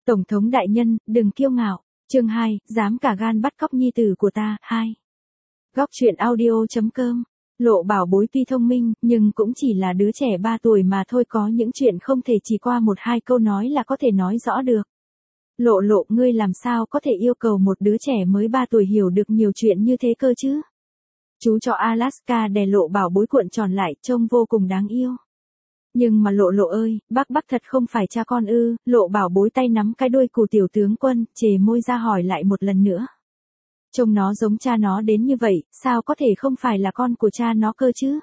Tổng thống đại nhân, đừng kiêu ngạo. Chương 2, dám cả gan bắt cóc nhi tử của ta. 2. Góc truyện audio.com. Lộ Bảo Bối tuy thông minh, nhưng cũng chỉ là đứa trẻ 3 tuổi mà thôi, có những chuyện không thể chỉ qua 1-2 câu nói là có thể nói rõ được. Lộ, ngươi làm sao có thể yêu cầu một đứa trẻ mới 3 tuổi hiểu được nhiều chuyện như thế cơ chứ? Chú chó Alaska đè Lộ Bảo Bối cuộn tròn lại, trông vô cùng đáng yêu. Nhưng mà Lộ ơi, bác thật không phải cha con ư? Lộ Bảo Bối tay nắm cái đuôi của tiểu tướng Quân, chề môi ra hỏi lại một lần nữa. Trông nó giống cha nó đến như vậy, sao có thể không phải là con của cha nó cơ chứ?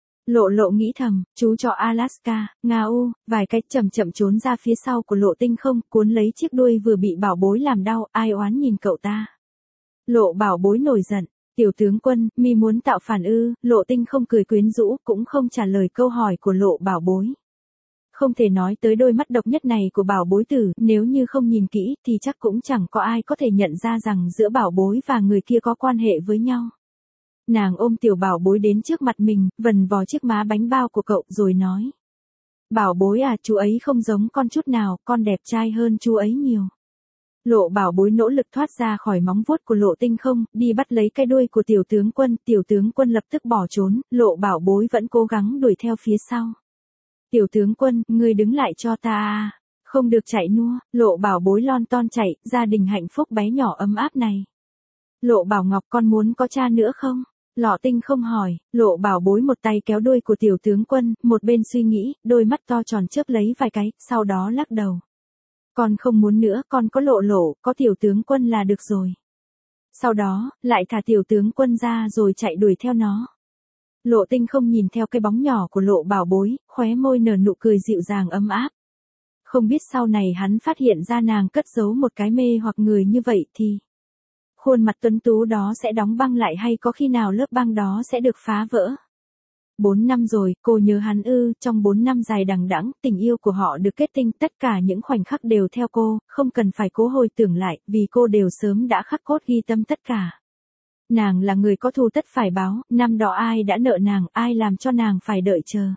Lộ nghĩ thầm, chú chó Alaska, vài cái chậm trốn ra phía sau của Lộ Tinh Không, cuốn lấy chiếc đuôi vừa bị Bảo Bối làm đau, ai oán nhìn cậu ta. Lộ Bảo Bối nổi giận, tiểu tướng Quân, mi muốn tạo phản ư? Lộ Tinh Không cười quyến rũ, cũng không trả lời câu hỏi của Lộ Bảo Bối. Không thể nói tới đôi mắt độc nhất này của Bảo Bối tử, nếu như không nhìn kỹ thì chắc cũng chẳng có ai có thể nhận ra rằng giữa Bảo Bối và người kia có quan hệ với nhau. Nàng ôm tiểu Bảo Bối đến trước mặt mình, vần vò chiếc má bánh bao của cậu rồi nói. Bảo Bối à, chú ấy không giống con chút nào, con đẹp trai hơn chú ấy nhiều. Lộ Bảo Bối nỗ lực thoát ra khỏi móng vuốt của Lộ Tinh Không, đi bắt lấy cái đuôi của tiểu tướng Quân lập tức bỏ trốn, Lộ Bảo Bối vẫn cố gắng đuổi theo phía sau. Tiểu tướng Quân, ngươi đứng lại cho ta à, không được chạy nua. Lộ Bảo Bối lon ton chạy, gia đình hạnh phúc bé nhỏ ấm áp này. Lộ Bảo Ngọc, con muốn có cha nữa không? Lộ Tinh Không hỏi. Lộ Bảo Bối một tay kéo đuôi của tiểu tướng Quân, một bên suy nghĩ, đôi mắt to tròn chớp lấy vài cái, sau đó lắc đầu. Con không muốn nữa, con có Lộ, có tiểu tướng Quân là được rồi. Sau đó, lại thả tiểu tướng Quân ra rồi chạy đuổi theo nó. Lộ Tinh Không nhìn theo cái bóng nhỏ của Lộ Bảo Bối, khóe môi nở nụ cười dịu dàng ấm áp. Không biết sau này hắn phát hiện ra nàng cất giấu một cái mê hoặc người như vậy thì khuôn mặt tuấn tú đó sẽ đóng băng lại, hay có khi nào lớp băng đó sẽ được phá vỡ. 4 năm rồi, cô nhớ hắn ư? Trong 4 năm dài đằng đẵng, tình yêu của họ được kết tinh, tất cả những khoảnh khắc đều theo cô, không cần phải cố hồi tưởng lại, vì cô đều sớm đã khắc cốt ghi tâm tất cả. Nàng là người có thù tất phải báo, năm đó ai đã nợ nàng, ai làm cho nàng phải đợi chờ.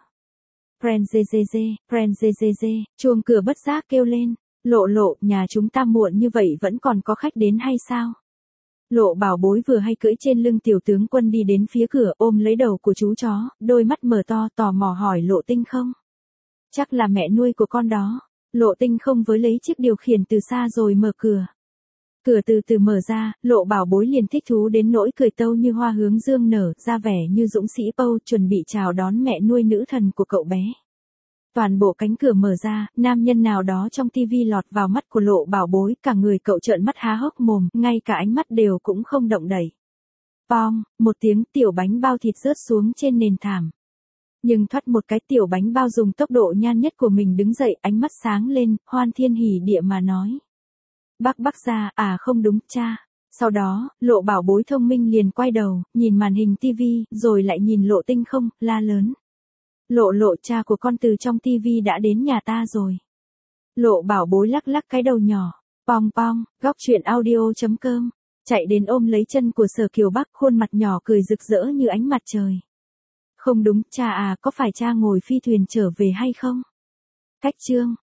Pren, chuông cửa bất giác kêu lên. Lộ, nhà chúng ta muộn như vậy vẫn còn có khách đến hay sao? Lộ Bảo Bối vừa hay cưỡi trên lưng tiểu tướng Quân đi đến phía cửa, ôm lấy đầu của chú chó, đôi mắt mở to tò mò hỏi Lộ Tinh Không. Chắc là mẹ nuôi của con đó. Lộ Tinh Không với lấy chiếc điều khiển từ xa rồi mở cửa. Cửa từ từ mở ra, Lộ Bảo Bối liền thích thú đến nỗi cười tâu như hoa hướng dương nở, ra vẻ như dũng sĩ Pâu, chuẩn bị chào đón mẹ nuôi nữ thần của cậu bé. Toàn bộ cánh cửa mở ra, nam nhân nào đó trong tivi lọt vào mắt của Lộ Bảo Bối, cả người cậu trợn mắt há hốc mồm, ngay cả ánh mắt đều cũng không động đậy. Pong, một tiếng, tiểu bánh bao thịt rớt xuống trên nền thảm. Nhưng thoát một cái, tiểu bánh bao dùng tốc độ nhanh nhất của mình đứng dậy, ánh mắt sáng lên, hoan thiên hỉ địa mà nói. Bác ra, à không đúng, cha. Sau đó, Lộ Bảo Bối thông minh liền quay đầu, nhìn màn hình tivi, rồi lại nhìn Lộ Tinh Không, la lớn. Lộ, cha của con từ trong tivi đã đến nhà ta rồi. Lộ Bảo Bối lắc cái đầu nhỏ. Pong, góc truyện audio.com. Chạy đến ôm lấy chân của Sở Kiều Bắc, khuôn mặt nhỏ cười rực rỡ như ánh mặt trời. Không đúng, cha à, có phải cha ngồi phi thuyền trở về hay không? Cách chương.